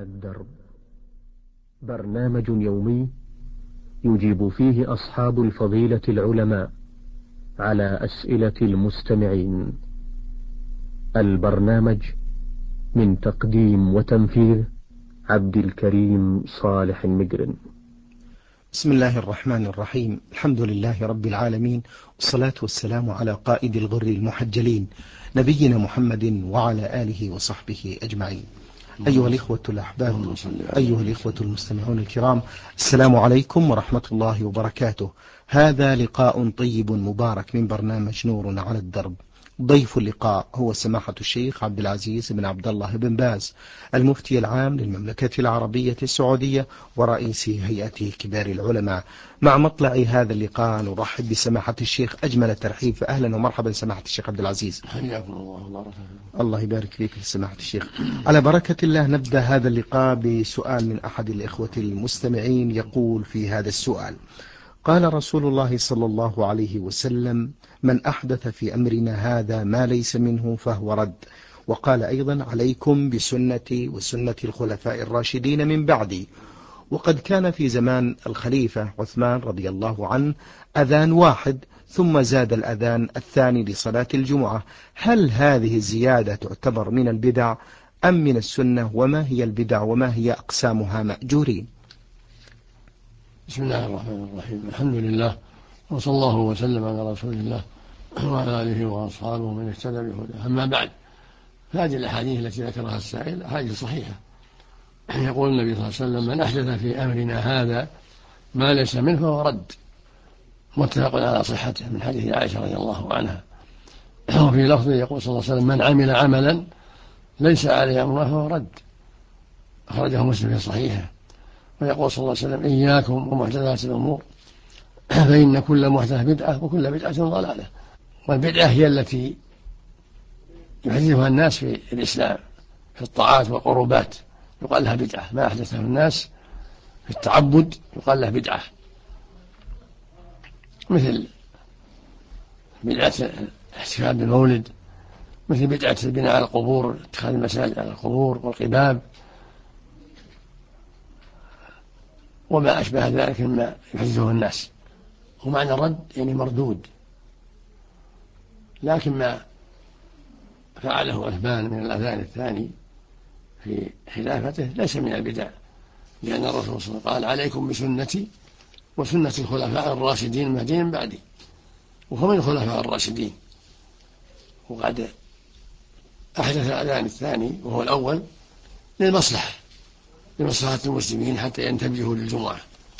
على الدرب، برنامج يومي يجيب فيه أصحاب الفضيلة العلماء على أسئلة المستمعين. البرنامج من تقديم وتنفيذ عبد الكريم صالح المقرن. بسم الله الرحمن الرحيم. الحمد لله رب العالمين، والصلاة والسلام على قائد الغر المحجلين نبينا محمد وعلى آله وصحبه أجمعين. أيها الإخوة الأحباب، أيها الإخوة المستمعون الكرام، السلام عليكم ورحمة الله وبركاته. هذا لقاء طيب مبارك من برنامج نور على الدرب. ضيف اللقاء هو سماحة الشيخ عبد العزيز بن عبد الله بن باز، المفتي العام للمملكة العربية السعودية ورئيس هيئة كبار العلماء. مع مطلع هذا اللقاء نرحب بسماحة الشيخ أجمل الترحيب، فأهلا ومرحبا سماحة الشيخ عبد العزيز. حياكم الله. الله يبارك فيك سماحة الشيخ. على بركة الله نبدأ هذا اللقاء بسؤال من أحد الإخوة المستمعين، يقول في هذا السؤال: قال رسول الله صلى الله عليه وسلم: من أحدث في أمرنا هذا ما ليس منه فهو رد. وقال أيضا: عليكم بسنتي وسنة الخلفاء الراشدين من بعدي. وقد كان في زمان الخليفة عثمان رضي الله عنه أذان واحد، ثم زاد الأذان الثاني لصلاة الجمعة. هل هذه الزيادة تعتبر من البدع أم من السنة؟ وما هي البدع وما هي أقسامها مأجورين؟ بسم الله الرحمن الرحيم. الحمد لله، وصلى الله وسلم على رسول الله وعلى آله وأصحابه من اهتدى بهداه. أما بعد، هذه الأحاديث التي ذكرها السائل أحاديث صحيحة. يقول النبي صلى الله عليه وسلم: من أحدث في أمرنا هذا ما ليس منه فهو رد. متفق على صحته من حديث عائشة رضي الله عنها. وفي لفظ يقول صلى الله عليه وسلم: من عمل عملا ليس عليه أمرنا فهو رد. أخرجه مسلم في صحيحه. ويقول صلى الله عليه وسلم: إياكم ومحدثات الأمور فإن كل محدثة بدعة وكل بدعة ضلالة. والبدعة هي التي يحدثها الناس في الإسلام في الطاعات والقربات، يقال لها بدعة. ما أحدثه الناس في التعبد يقال له بدعة، مثل بدعة الاحتفال بالمولد، مثل بدعة البناء على القبور، اتخاذ المساجد على القبور والقباب وما أشبه ذلك مما يحدثه الناس. ومعنى الرد يعني مردود. لكن ما فعله عثمان من الأذان الثاني في خلافته ليس من البدع، لأن الرسول صلى الله عليه وسلم قال: عليكم بسنتي وسنة الخلفاء الراشدين المهديين من بعدي. وهو من الخلفاء الراشدين، وقد أحدث الأذان الثاني وهو الأول لمصلحة المسلمين حتى ينتبهوا للجمعة،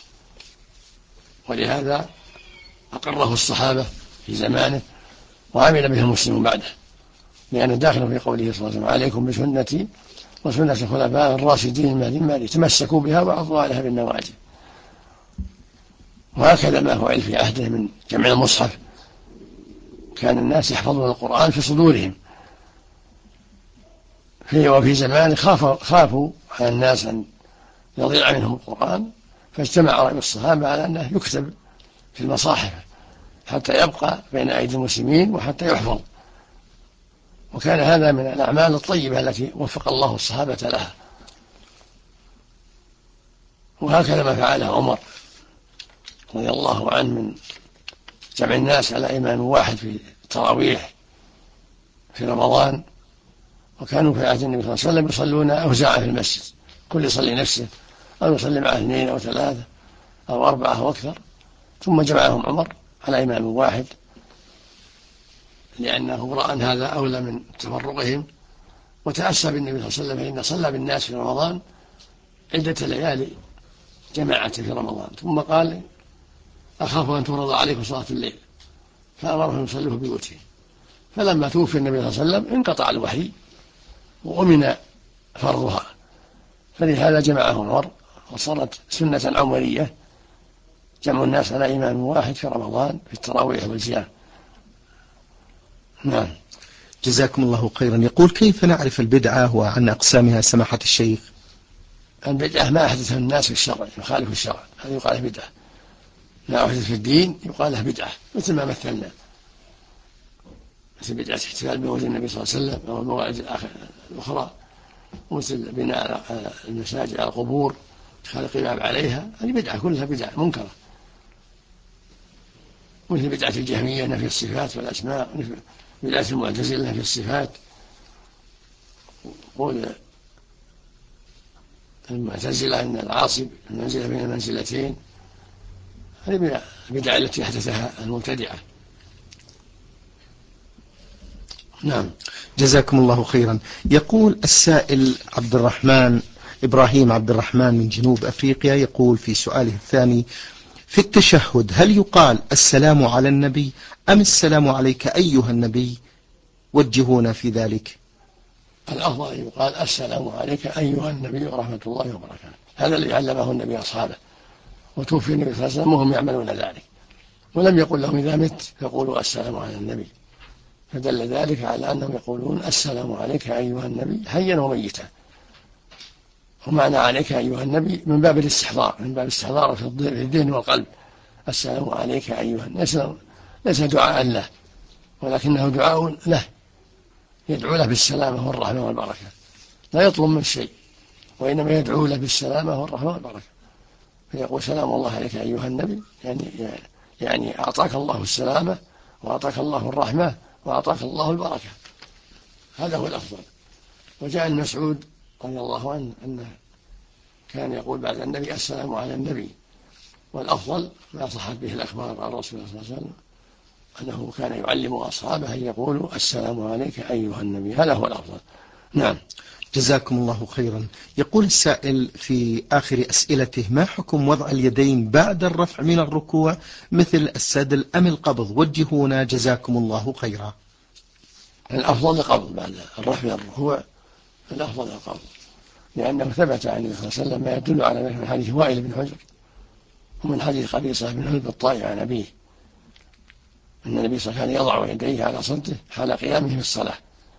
ولهذا أقره الصحابة في زمانه وعمل به المسلمون بعده، لأنه داخل في قوله صلى الله عليه وسلم: عليكم بسنتي وسنة الخلفاء الراشدين المهديين من بعدي تمسكوا بها وعضوا عليها بالنواجذ. وهكذا ما فعل في عهده من جمع المصحف. كان الناس يحفظون القرآن في صدورهم، وفي زمان خافوا على الناس أن يضيع منهم القرآن، فاجتمع رأي الصحابة على أنه يكتب في المصاحف حتى يبقى بين أيدي المسلمين وحتى يحفظ. وكان هذا من الأعمال الطيبة التي وفق الله الصحابة لها. وهكذا ما فعله عمر رضي الله عنه من جمع الناس على إمام واحد في التراويح في رمضان. وكانوا في عهد النبي صلى الله عليه وسلم يصلون أوزاعا في المسجد، كل يصلي نفسه أو يصلي مع 2 أو 3 أو 4 أو أكثر، ثم جمعهم عمر على إمام واحد، لأنه رأى أن هذا أولى من تفرقهم. وتأسى بالنبي صلى الله عليه وسلم، فإن صلى بالناس في رمضان عدة ليالي جماعة في رمضان، ثم قال: أخاف أن تفرض عليكم صلاة الليل، فأمرهم يصلوا في بيوتهم. فلما توفي النبي صلى الله عليه وسلم انقطع الوحي وأمن فرضها، فلهذا جمعهم عمر، وصارت سنة عمرية جمع الناس على إمام واحد في رمضان في التراويح والزيام. نعم. جزاكم الله خيرا. يقول: كيف نعرف البدعة وعن أقسامها سماحة الشيخ؟ البدعة ما أحدثه الناس في الشرع يخالف الشرع، هذا يقال له بدعة. ما أحدث في الدين يقال له بدعة، مثل ما مثلنا، مثل بدعة احتفال بمولد النبي صلى الله عليه وسلم أو الموالد الأخرى ومثل بناء المساجد على القبور خلق الإمام عليها، هذه بدعة كلها بدعة منكرة، مثل بدعة الجهمية نفي الصفات والأسماء، بدعة المعتزلة في الصفات، قول المعتزلة أن العاصي المنزلة بين المنزلتين، هذه البدع التي أحدثها المبتدعة. نعم. جزاكم الله خيرا. يقول السائل إبراهيم عبد الرحمن من جنوب أفريقيا، يقول في سؤاله الثاني: في التشهد هل يقال السلام على النبي أم السلام عليك أيها النبي؟ وجهونا في ذلك. الأفضل يقال السلام عليك أيها النبي ورحمة الله وبركاته، هذا الذي علمه النبي أصحابه، وتوفي النبي صلى الله عليه وسلم وهم يعملون ذلك، ولم يقل لهم إذا مت فقولوا السلام على النبي، فدل ذلك على أنهم يقولون السلام عليك أيها النبي حيا وميتا. ومعنى عليك أيها النبي من باب الاستحضار، من باب الاستحضار في الذهن والقلب. السلام عليك أيها النبي ليس دعاء له، ولكنه دعاء له، يدعو له بالسلامة والرحمة والبركة، لا يطلب من شيء، وإنما يدعو له بالسلامة والرحمة والبركة، فيقول سلام الله عليك أيها النبي، يعني أعطاك الله السلامة وأعطاك الله الرحمة وأعطاك الله البركة، هذا هو الأفضل. وجاء المسعود رضي الله عنه أنه كان يقول بعد النبي السلام على النبي، والأفضل ما صحت به الأخبار عن رسول الله صلى الله عليه وسلم أنه كان يعلم أصحابه أن يقولوا السلام عليك أيها النبي، هذا هو الأفضل. نعم. جزاكم الله خيرا. يقول السائل في آخر أسئلته: ما حكم وضع اليدين بعد الرفع من الركوع مثل السدل أم القبض؟ وجهونا جزاكم الله خيرا. الأفضل القبض بعد الرفع من الركوع، الأفضل القبض، لأنه ثبت عن النبي صلى الله عليه وسلم ما يدل على ذلك من حديث وائل بن حجر ومن حديث قبيصة بن حلب الطائي عن أبيه أن النبي صلى الله عليه وسلم كان يضع يديه على صدره حال قيامه في الصلاة،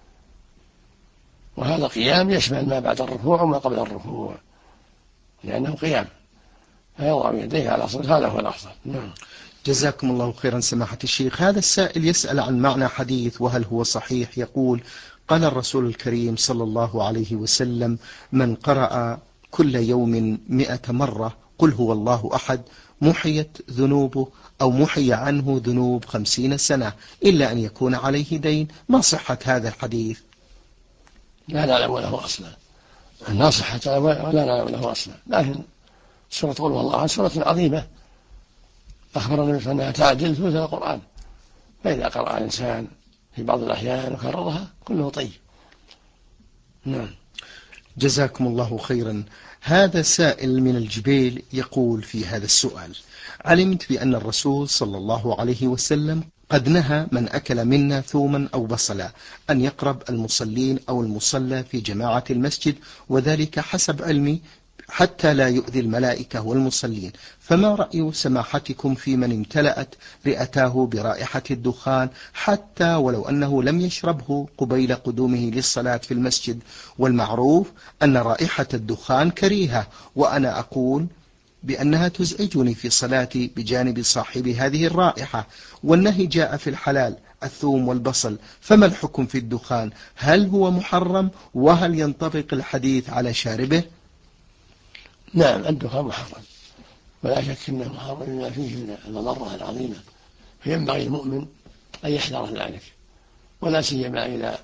وهذا القيام يشمل ما بعد الركوع وما قبل الركوع لأنه قيام، فيضع يديه على صدره، هذا هو الأفضل. نعم. جزاكم الله خيرا سماحة الشيخ. هذا السائل يسأل عن معنى حديث وهل هو صحيح. يقول: قال الرسول الكريم صلى الله عليه وسلم: من قرأ كل يوم 100 مرة قل هو الله أحد محيت ذنوبه أو محي عنه ذنوب 50 سنة إلا أن يكون عليه دين. ما صحة هذا الحديث؟ لا نعلم له أصلا، لا صحة ولا نعلم له أصلا، لكن سورة قل هو الله أحد سورة عظيمة أخبر النبي صلى الله عليه وسلم أنها تعدل ثلث القرآن، فإذا قرأ الإنسان في بعض الأحيان وكررها كله طيب. نعم. جزاكم الله خيرا. هذا سائل من الجبيل يقول في هذا السؤال: علمت بأن الرسول صلى الله عليه وسلم قد نهى من أكل منا ثوما أو بصلا أن يقرب المصلين أو المصلى في جماعة المسجد، وذلك حسب علمي حتى لا يؤذي الملائكة والمصلين، فما رأي سماحتكم في من امتلأت رئتاه برائحة الدخان حتى ولو أنه لم يشربه قبيل قدومه للصلاة في المسجد، والمعروف أن رائحة الدخان كريهة، وأنا أقول بأنها تزعجني في صلاتي بجانب صاحب هذه الرائحة، والنهي جاء في الحلال الثوم والبصل، فما الحكم في الدخان؟ هل هو محرم؟ وهل ينطبق الحديث على شاربه؟ نعم، الدخان محرم، ولا شك أنه محرم لما فيه من المضرة العظيمة، فينبغي المؤمن أن يحذر ذلك، ولا سيما إذا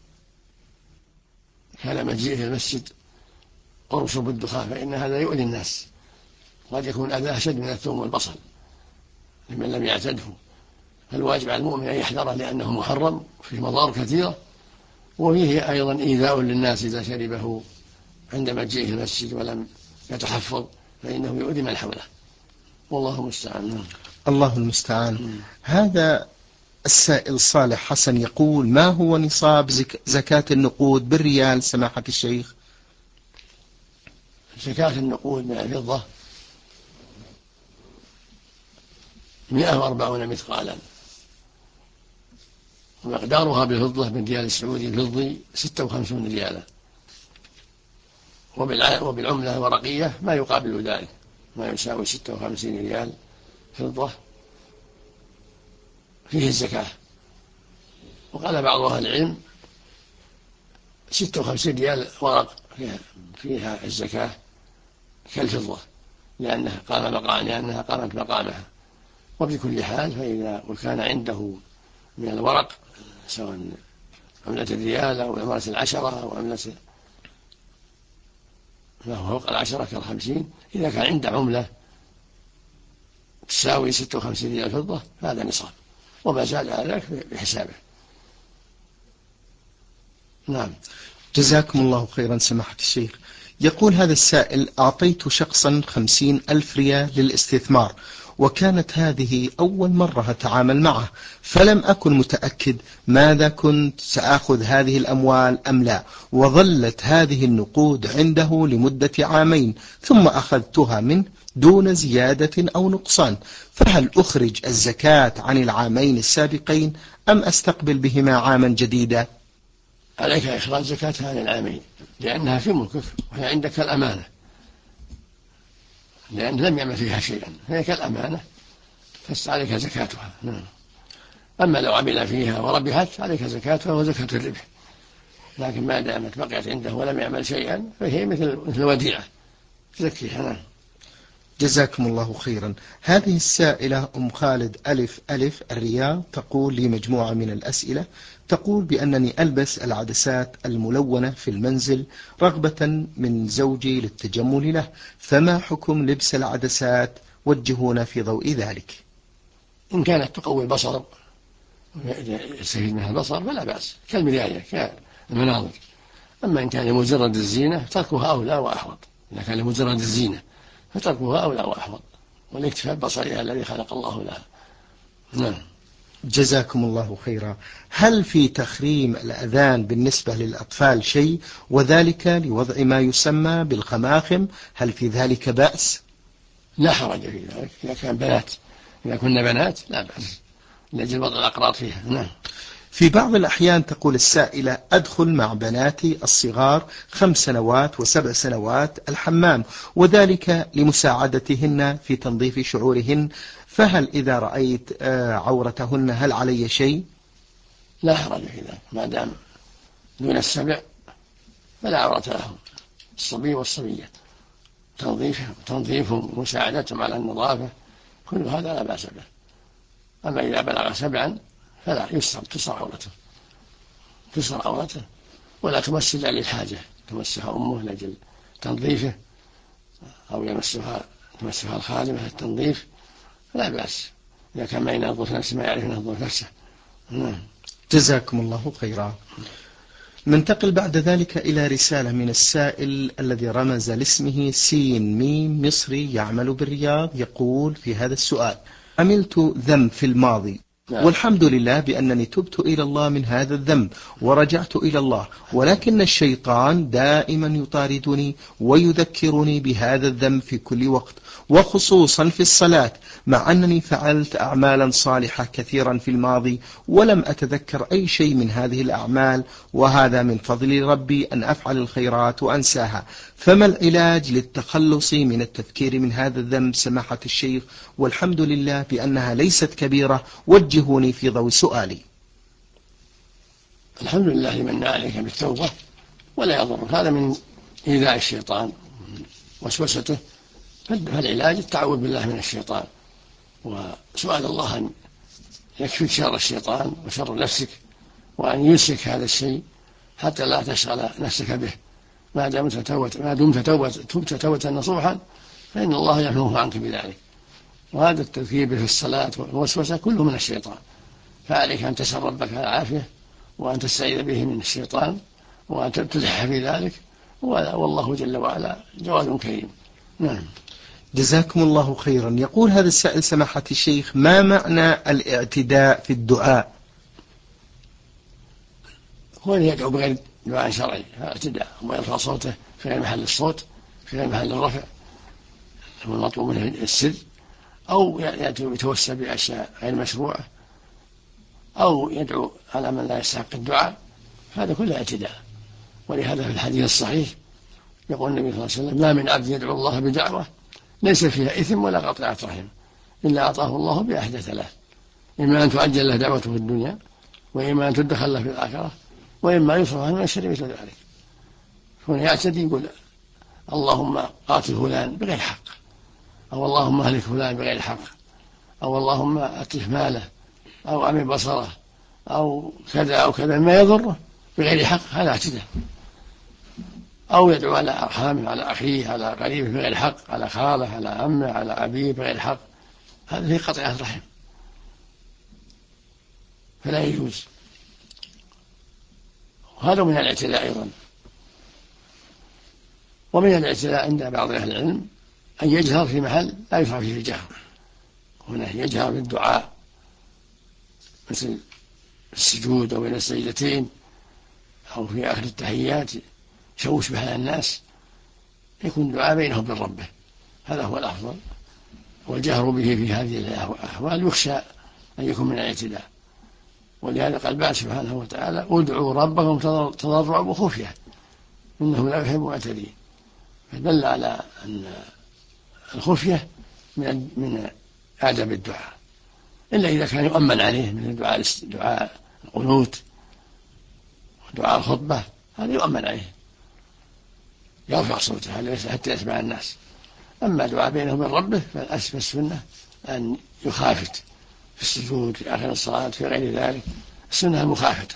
كان مجيء في المسجد قرص بالدخان، فإن هذا يؤذي الناس، قد يكون أذى أشد من الثوم والبصل لمن لم يعتده، فالواجب على المؤمن أن يحذره لأنه محرم فيه مضار كثيرة، وفيه أيضا إيذاء للناس إذا شربه عند مجيئه في المسجد ولم يتحفظ، فإنه يؤذي من حوله، والله المستعان. الله المستعان. هذا السائل صالح حسن يقول: ما هو نصاب زكاة النقود بالريال سماحة الشيخ؟ زكاة النقود من الفضة 140 مثقالا، ومقدارها بالفضة بالريال السعودي الفضي 56 ريالا، وبالعملة الورقية ما يقابل ذلك، ما يساوي 56 ريال فضة فيه الزكاة. وقال بعض أهل العلم 56 ريال ورق فيها الزكاة كالفضة لأنها قامت مقامها. وبكل حال فإذا وكان عنده من الورق سواء عملة الريال أو عملة العشرة أو عملة ما هو فوق العشرة كالخمسين، إذا كان عنده عملة تساوي 56 ريال فضة هذا نصاب، وما زاد على ذلك بحسابه. نعم. جزاكم الله خيرا سماحة الشيخ. يقول هذا السائل: أعطيت شخصا 50,000 ريال للاستثمار، وكانت هذه أول مرة أتعامل معه، فلم أكن متأكد ماذا كنت سأخذ هذه الأموال أم لا، وظلت هذه النقود عنده لمدة عامين ثم أخذتها منه دون زيادة أو نقصان، فهل أخرج الزكاة عن العامين السابقين أم أستقبل بهما عاما جديدا؟ عليك إخراج زكاتها عن العامين لأنها في ملكك وهي عندك الأمانة، لأن لم يعمل فيها شيئا فهي كالأمانة فعليك زكاتها. أما لو عمل فيها وربحت عليك زكاتها وزكاة الربح، لكن ما دامت بقيت عنده ولم يعمل شيئا فهي مثل وديعة تزكيها. جزاكم الله خيرا. هذه السائلة أم خالد ألف الرياض تقول لي مجموعة من الأسئلة. تقول بأنني ألبس العدسات الملونة في المنزل رغبة من زوجي للتجمل له، فما حكم لبس العدسات؟ وجهونا في ضوء ذلك. إن كانت تقوي البصر يستفيد منها البصر فلا بأس، كالمراية كالمناظر. أما إن كان لمجرد الزينة تركها أولى وأحوط، إذا كان لمجرد الزينة فتركها أولى وأحوط، والاكتفاء ببصرها الذي خلق الله لها. نعم. جزاكم الله خيرا. هل في تخريم الأذان بالنسبة للأطفال شيء، وذلك لوضع ما يسمى بالخماخم، هل في ذلك بأس؟ لا حرج في ذلك إذا كنا بنات لا بأس لأجل وضع الأقراط فيها. نعم. في بعض الأحيان تقول السائلة: أدخل مع بناتي الصغار 5 سنوات و7 سنوات الحمام، وذلك لمساعدتهن في تنظيف شعورهن، فهل إذا رأيت عورتهن هل علي شيء؟ لا حرج في ذلك ما دام دون 7 فلا عورة لهم، الصبي والصبية تنظيفهم ومساعدتهم على النظافة كل هذا لا بأس به. أما إذا بلغ 7 فلا تسر عورته ولا تمس إلا للحاجة، تمسها أمه لأجل تنظيفه أو تمسها الخادمة للتنظيف فلا بأس، إذا كان ما ينظف نفسه ما يعرف ينظف نفسه. جزاكم الله خيرا. ننتقل بعد ذلك إلى رسالة من السائل الذي رمز لاسمه سين ميم مصري يعمل بالرياض. يقول في هذا السؤال: عملت ذنب في الماضي والحمد لله بأنني تبت إلى الله من هذا الذنب ورجعت إلى الله، ولكن الشيطان دائما يطاردني ويذكرني بهذا الذنب في كل وقت، وخصوصا في الصلاة، مع أنني فعلت أعمالا صالحة كثيرا في الماضي ولم أتذكر أي شيء من هذه الأعمال، وهذا من فضل ربي أن أفعل الخيرات وأنساها، فما العلاج للتخلص من التذكير من هذا الذنب سماحة الشيخ؟ والحمد لله بأنها ليست كبيرة، وجهوني في ضوء سؤالي. الحمد لله من عليك بالتوبة ولا يضر، هذا من إيذاء الشيطان وسوسته، فالعلاج التعوذ بالله من الشيطان وسؤال الله أن يكفيك شر الشيطان وشر نفسك، وأن يمسك هذا الشيء حتى لا تشغل نفسك به، ما دمت تبت توبة نصوحا فإن الله يحميه عنك بذلك. وهذا التذكير في الصلاة والوسوسة كله من الشيطان، فعليك أن تسأل ربك العافية وأن تستعيذ به من الشيطان وأن تلح في ذلك، والله جل وعلا جواد كريم. نعم. جزاكم الله خيرا. يقول هذا السائل سماحة الشيخ: ما معنى الاعتداء في الدعاء؟ هو أن يدعو بغير دعاء شرعي، اعتداء، ويرفع صوته في غير محل الصوت في غير محل الرفع، هو المطلوب منه السر، أو يتوسل بأشياء غير مشروعة، أو يدعو على من لا يستحق الدعاء، هذا كله اعتداء. ولهذا في الحديث الصحيح يقول النبي صلى الله عليه وسلم: ما من عبد يدعو الله بدعوة ليس فيها إثم ولا قطيعة رحم إلا أعطاه الله بأحد 3: إما أن تعجل له دعوته في الدنيا، وإما أن تدخل له في الآخرة، وإما يصرف عنه من الشر مثل ذلك. هنا يعتدي يقول اللهم قاتل فلان بغير حق، أو اللهم أهلك فلان بغير حق، أو اللهم أتلف ماله، أو أعمي بصره، أو كذا أو كذا ما يضره بغير حق، هذا اعتداء. أو يدعو على أرحامه، على أخيه، على قريبه بغير حق، على خاله، على عمه، على أبيه بغير حق، هذا فيه قطيعة رحم، فلا يجوز. وهذا من الاعتداء أيضا. ومن الاعتداء عند بعض أهل العلم أن يجهر في محل لا يشرع فيه الجهر، هنا يجهر بالدعاء مثل السجود أو بين السجدتين أو في آخر التحيات يشوش بها الناس، يكون دعاء بينه وبين ربه، هذا هو الأفضل. والجهر به في هذه الأحوال يخشى أن يكون من الاعتداء، ولهذا قال بعد سبحانه وتعالى ادعوا ربكم تضرعا وخفية إنه لا يحب المعتدين، فدل على أن الخفية من آداب الدعاء، إلا إذا كان يؤمن عليه من دعاء القنوت ودعاء الخطبة، هذا يؤمن عليه يرفع صوته حتى يسمع الناس. أما دعاء بينه وبين ربه فالأسفل السنة أن يخافت في السجود في آخر الصلاة في غير ذلك، السنة المخافتة.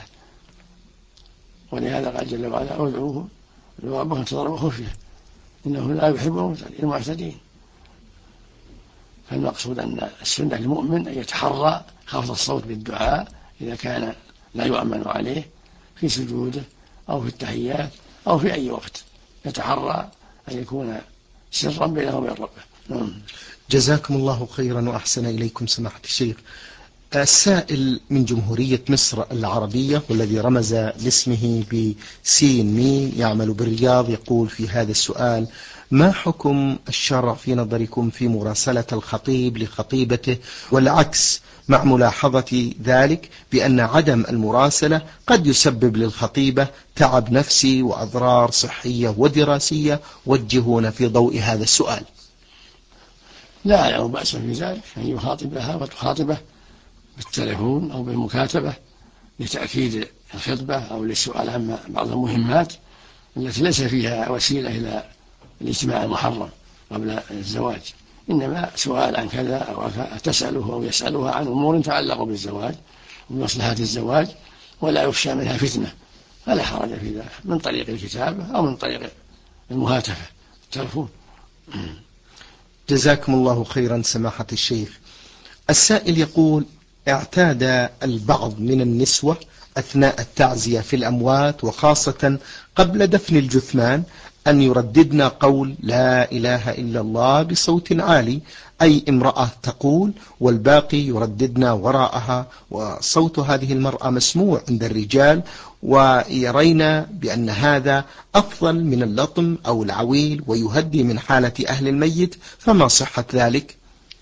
ولهذا قال جل وعلا ادعوه ربكم تضرعا وخفية إنه لا يحب المعتدين. فالمقصود أن السنة للمؤمن أن يتحرى خفض الصوت بالدعاء إذا كان لا يؤمن عليه في سجوده أو في التحيات أو في أي وقت، يتحرى أن يكون سرا بينه وبين ربه. جزاكم الله خيرا وأحسن إليكم سماحة الشيخ. السائل من جمهورية مصر العربية والذي رمز لاسمه بسين ميم يعمل بالرياض يقول في هذا السؤال: ما حكم الشرع في نظركم في مراسلة الخطيب لخطيبته والعكس، مع ملاحظة ذلك بأن عدم المراسلة قد يسبب للخطيبة تعب نفسي وأضرار صحية ودراسية، وجهونا في ضوء هذا السؤال. لا يعلم بأس في ذلك أن يخاطبها وتخاطبه بالتلفون أو بالمكاتبة لتأكيد الخطبة أو للسؤال عن بعض المهمات التي ليس فيها وسيلة إلى الاجتماع المحرم قبل الزواج، إنما سؤال عن كذا أو تسأله أو يسألها عن أمور تعلق بالزواج ومصلحة الزواج ولا يخشى منها فتنة، فلا حرج في ذلك من طريق الكتابة أو من طريق المهاتفة التلفون. جزاكم الله خيرا سماحة الشيخ. السائل يقول: اعتاد البعض من النسوة أثناء التعزية في الأموات وخاصة قبل دفن الجثمان أن يرددن قول لا إله إلا الله بصوت عالي، أي امرأة تقول والباقي يرددن وراءها، وصوت هذه المرأة مسموع عند الرجال، ويرين بأن هذا أفضل من اللطم أو العويل ويهدي من حالة أهل الميت، فما صحة ذلك؟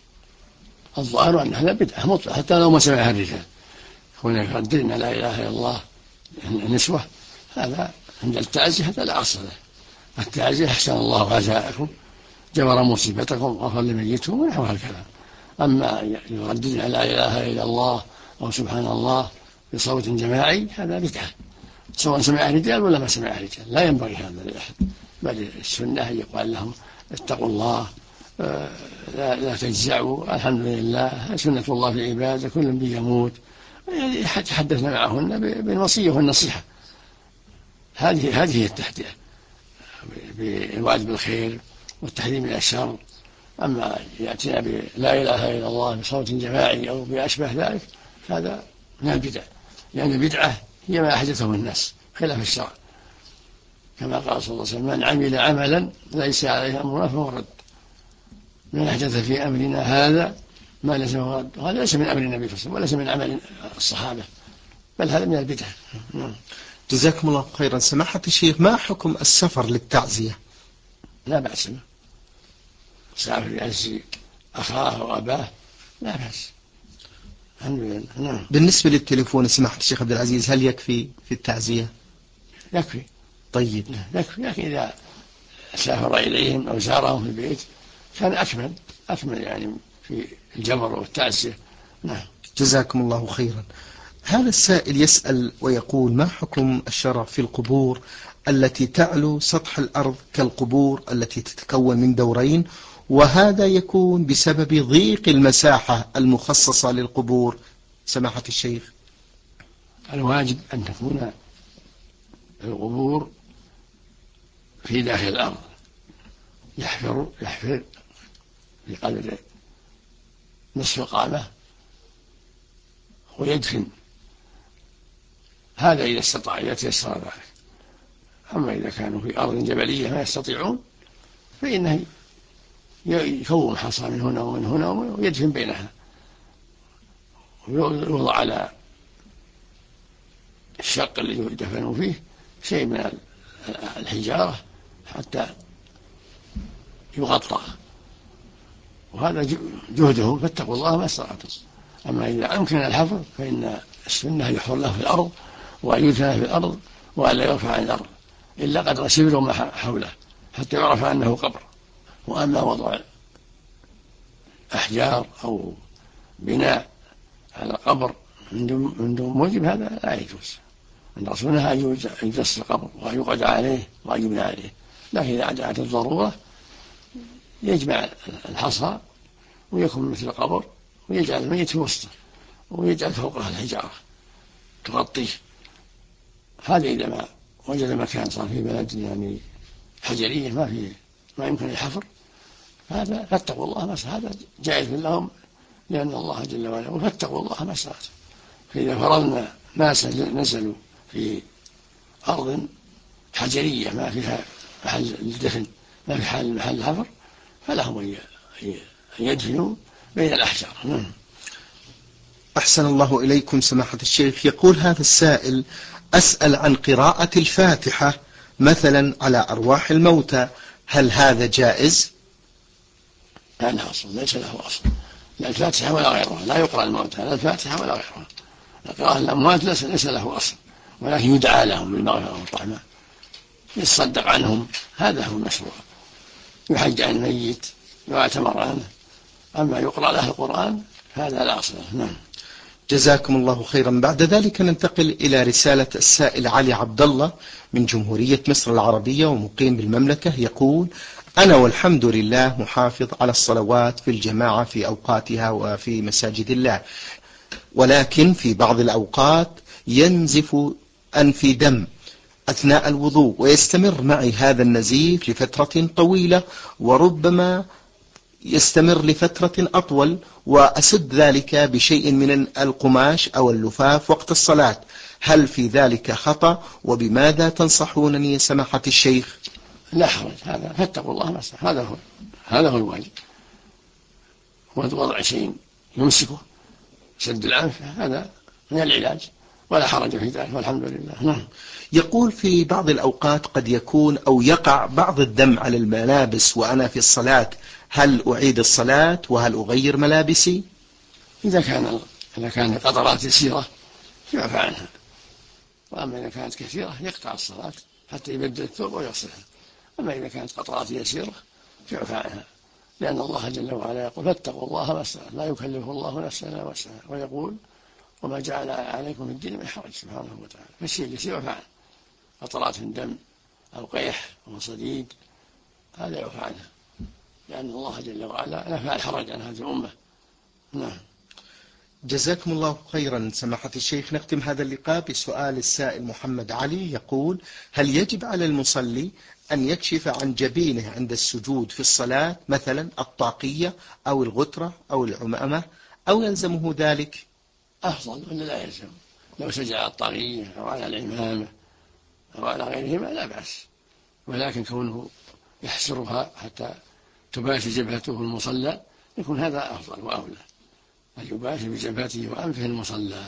الظاهر أن هذا بدعة مطلقة حتى لو ما سمعها الرجال، هناك يرددن لا إله إلا الله النسوة، هذا عند التعزية هذا لا أصل له. التعزية أحسن الله عزاءكم جبر مصيبتكم غفر لميتكم ونحو هالكلام. أما يرددن لا إله إلا الله أو سبحان الله بصوت جماعي هذا بدعة، سواء سمعها رجال ولا ما سمعها رجال، لا ينبغي هذا لأحد، بل السنة يقال لهم اتقوا الله، لا تجزعوا، الحمد لله سنة الله في عباده كل بيموت، يتحدثنا معهن بالوصية والنصيحة. هذه هي التحدية بالوعد بالخير والتحذير من الشر. أما يأتينا بلا إله إلا الله بصوت جماعي أو بأشبه ذلك هذا من البدع، لأن البدعة هي ما أحدثه الناس خلاف الشرع، كما قال صلى الله عليه وسلم: من عمل عملا ليس عليه أمرنا فهو رد، من أحدث في أمرنا هذا ما ليس فهو رد. وهذا ليس من أمر النبي صلى الله عليه وسلم وليس من عمل الصحابة، بل هذا من البدع. جزاكم الله خيرا سماحة الشيخ. ما حكم السفر للتعزية؟ لا بأس به، سافر يعزي أخاه وأباه لا بأس، الحمد لله. نعم. بالنسبة للتليفون سماحة الشيخ عبد العزيز هل يكفي في التعزية؟ يكفي. طيب. يكفي، لكن إذا سافر إليهم أو زارهم في البيت كان أكمل يعني في الجبر والتعزية. نعم. جزاكم الله خيرا. هذا السائل يسأل ويقول: ما حكم الشرع في القبور التي تعلو سطح الأرض كالقبور التي تتكون من دورين، وهذا يكون بسبب ضيق المساحة المخصصة للقبور سماحة الشيخ؟ الواجب أن تكون القبور في داخل الأرض، يحفر بقدر نصف قامة ويدفن، هذا إذا استطاع، إذا تيسر ذلك. أما إذا كانوا في أرض جبلية ما يستطيعون فإنه يكون حصى من هنا ومن هنا ويدفن بينها، ويوضع على الشق الذي دفنوا فيه شيء من الحجارة حتى يغطى، وهذا جهدهم، فاتقوا الله ما استطعتم. أما إذا أمكن الحفر فإن السنة يحفر له في الأرض وأن يدفن في الأرض وألا يرفع عن الأرض إلا قدر شبر ما حوله حتى يعرف أنه قبر. وأما وضع أحجار أو بناء على قبر من دون موجب هذا لا يجوز. من رسولنا أن يجس القبر وأن يقعد عليه وأن يبنى عليه، لكن إذا عدت الضرورة يجمع الحصى ويكون مثل القبر ويجعل الميت في وسطه ويجعل فوقها الحجارة تغطيه. هذا إذا ما وجد مكان صار في بلد يعني حجرية ما يمكن الحفر، هذا فاتقوا الله ما هذا جائز لهم، لأن الله جل وعلا فاتقوا الله ما استطعتم. فإذا فرضنا ناس نزلوا في أرض حجرية ما فيها محل الدفن، ما في محل الحفر، فلهم أن يدفنوا بين الأحجار. أحسن الله إليكم سماحة الشيخ. يقول هذا السائل: أسأل عن قراءة الفاتحة مثلا على أرواح الموتى، هل هذا جائز؟ لا له أصل، ليس له أصل، لا الفاتحة ولا غيرها، لا يقرأ الموتى لا الفاتحة ولا غيرها. قراءة الأموات ليس له أصل، ولكن يدعى لهم بالمغفرة والرحمة، يتصدق عنهم، هذا هو المشروع. يحج عن الميت، يعتمر عنه، أما يقرأ له القرآن هذا لا أصل له. نعم. جزاكم الله خيرا. بعد ذلك ننتقل إلى رسالة السائل علي عبد الله من جمهورية مصر العربية ومقيم بالمملكة. يقول: أنا والحمد لله محافظ على الصلوات في الجماعة في أوقاتها وفي مساجد الله، ولكن في بعض الأوقات ينزف أنفي دم أثناء الوضوء، ويستمر معي هذا النزيف لفترة طويلة، وربما يستمر لفترة أطول، وأسد ذلك بشيء من القماش أو اللفاف وقت الصلاة. هل في ذلك خطأ؟ وبماذا تنصحونني سماحة الشيخ؟ لا حرج، هذا فاتقوا الله ما استطعتم، هذا هو الواجب. وضع شيء يمسكه سد الأنف هذا من العلاج، ولا حرج في ذلك والحمد لله. يقول: في بعض الأوقات قد يكون أو يقع بعض الدم على الملابس وأنا في الصلاة، هل أعيد الصلاة وهل أغير ملابسي؟ إذا كان قطرات يسيرة يعفى عنها، وأما إذا كانت كثيرة يقطع الصلاة حتى يبدل الثوب ويغسلها. أما إذا كانت قطرات يسيرة يعفى عنها، لأن الله جل وعلا يقول: فاتقوا الله ما استطعتم، لا يكلف الله نفسا إلا وسعها، ويقول: وما جعل عليكم في الدين من حرج سبحانه وتعالى. فالشيء اللي يصير يعفى عنه، قطرات من دم أو قيح أو صديد هذا يعفى عنها، لأن الله جل وعلا نفى الحرج عن هذه الأمة. نعم. جزاكم الله خيرا سماحة الشيخ. نختم هذا اللقاء بسؤال السائل محمد علي. يقول: هل يجب على المصلي أن يكشف عن جبينه عند السجود في الصلاة، مثلا الطاقية أو الغترة أو العمامة، أو يلزمه ذلك؟ أفضل ولا لا يلزم، لو سجد على الطاقية أو على العمامة أو على غيرهما لا بأس، ولكن كونه يحسرها حتى تباشر جبهته المصلى يكون هذا أفضل وأولى، أن يباشر بجبهته وأنفه المصلى.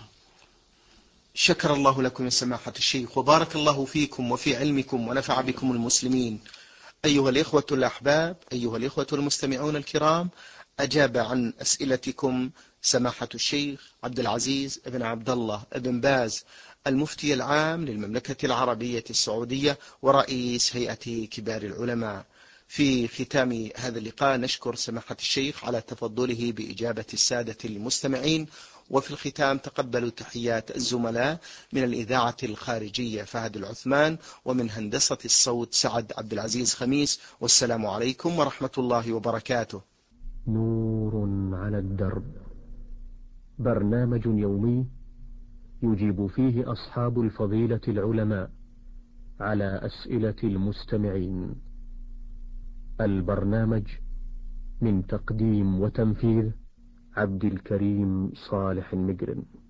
شكر الله لكم يا سماحة الشيخ، وبارك الله فيكم وفي علمكم ونفع بكم المسلمين. أيها الإخوة الأحباب، أيها الإخوة المستمعون الكرام، أجاب عن أسئلتكم سماحة الشيخ عبد العزيز بن عبد الله بن باز، المفتي العام للمملكة العربية السعودية ورئيس هيئة كبار العلماء. في ختام هذا اللقاء نشكر سماحة الشيخ على تفضله بإجابة السادة المستمعين، وفي الختام تقبلوا تحيات الزملاء من الإذاعة الخارجية فهد العثمان، ومن هندسة الصوت سعد عبد العزيز خميس، والسلام عليكم ورحمة الله وبركاته. نور على الدرب، برنامج يومي يجيب فيه أصحاب الفضيلة العلماء على أسئلة المستمعين. البرنامج من تقديم وتنفيذ عبد الكريم صالح المجرم.